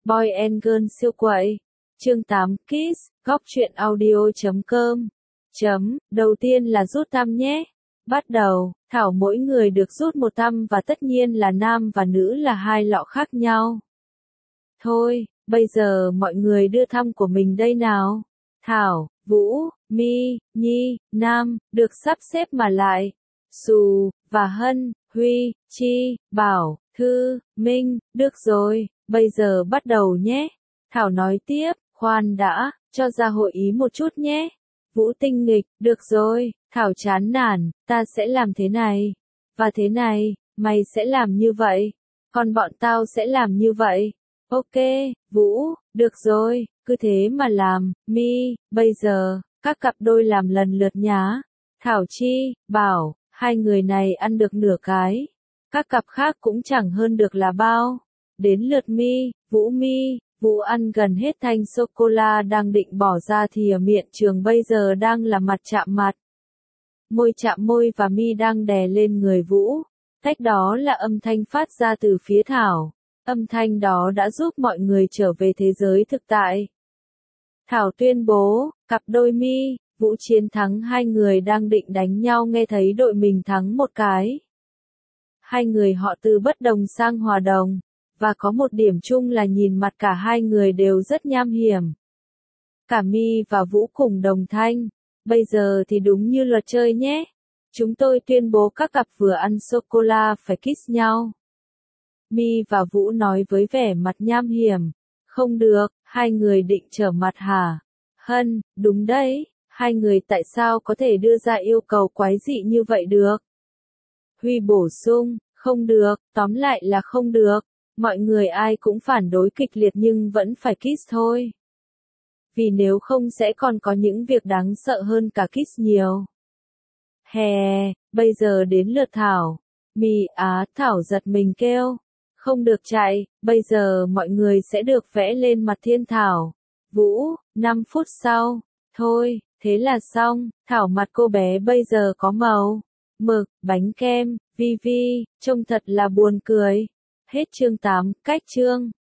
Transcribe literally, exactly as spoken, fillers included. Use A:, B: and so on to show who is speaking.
A: Boy and Girl siêu quậy. Chương tám Kiss, góc truyện audio chấm com. Chấm, đầu tiên là rút tăm nhé. Bắt đầu, Thảo mỗi người được rút một tăm và tất nhiên là nam và nữ là hai lọ khác nhau. Thôi, bây giờ mọi người đưa tăm của mình đây nào. Thảo, Vũ, My, Nhi, Nam, được sắp xếp mà lại. Sù, và Hân, Huy, Chi, Bảo, Thư, Minh, được rồi, bây giờ bắt đầu nhé. Thảo nói tiếp, khoan đã, cho ra hội ý một chút nhé. Vũ tinh nghịch, được rồi, Thảo chán nản, ta sẽ làm thế này, và thế này, mày sẽ làm như vậy, còn bọn tao sẽ làm như vậy. Ok, Vũ, được rồi, cứ thế mà làm. My, bây giờ, các cặp đôi làm lần lượt nhá. Thảo Chi, Bảo, hai người này ăn được nửa cái. Các cặp khác cũng chẳng hơn được là bao. Đến lượt My, Vũ My, Vũ ăn gần hết thanh sô-cô-la đang định bỏ ra thì ở miệng trường bây giờ đang là mặt chạm mặt. Môi chạm môi và My đang đè lên người Vũ. Cách đó là âm thanh phát ra từ phía Thảo. Âm thanh đó đã giúp mọi người trở về thế giới thực tại. Thảo tuyên bố, cặp đôi My, Vũ chiến thắng hai người đang định đánh nhau nghe thấy đội mình thắng một cái. Hai người họ từ bất đồng sang hòa đồng, và có một điểm chung là nhìn mặt cả hai người đều rất nham hiểm. Cả My và Vũ cùng đồng thanh, bây giờ thì đúng như luật chơi nhé. Chúng tôi tuyên bố các cặp vừa ăn sô-cô-la phải kiss nhau. My và Vũ nói với vẻ mặt nham hiểm, không được, hai người định trở mặt hả? Hân, đúng đấy, hai người tại sao có thể đưa ra yêu cầu quái dị như vậy được? Huy bổ sung, không được, tóm lại là không được, mọi người ai cũng phản đối kịch liệt nhưng vẫn phải kiss thôi. Vì nếu không sẽ còn có những việc đáng sợ hơn cả kiss nhiều. Hè, bây giờ đến lượt Thảo. My á, Thảo giật mình kêu. Không được chạy, bây giờ mọi người sẽ được vẽ lên mặt thiên thảo. Vũ, năm phút sau. Thôi, thế là xong, Thảo mặt cô bé bây giờ có màu mực, bánh kem, vi vi, trông thật là buồn cười. Hết chương tám, cách chương.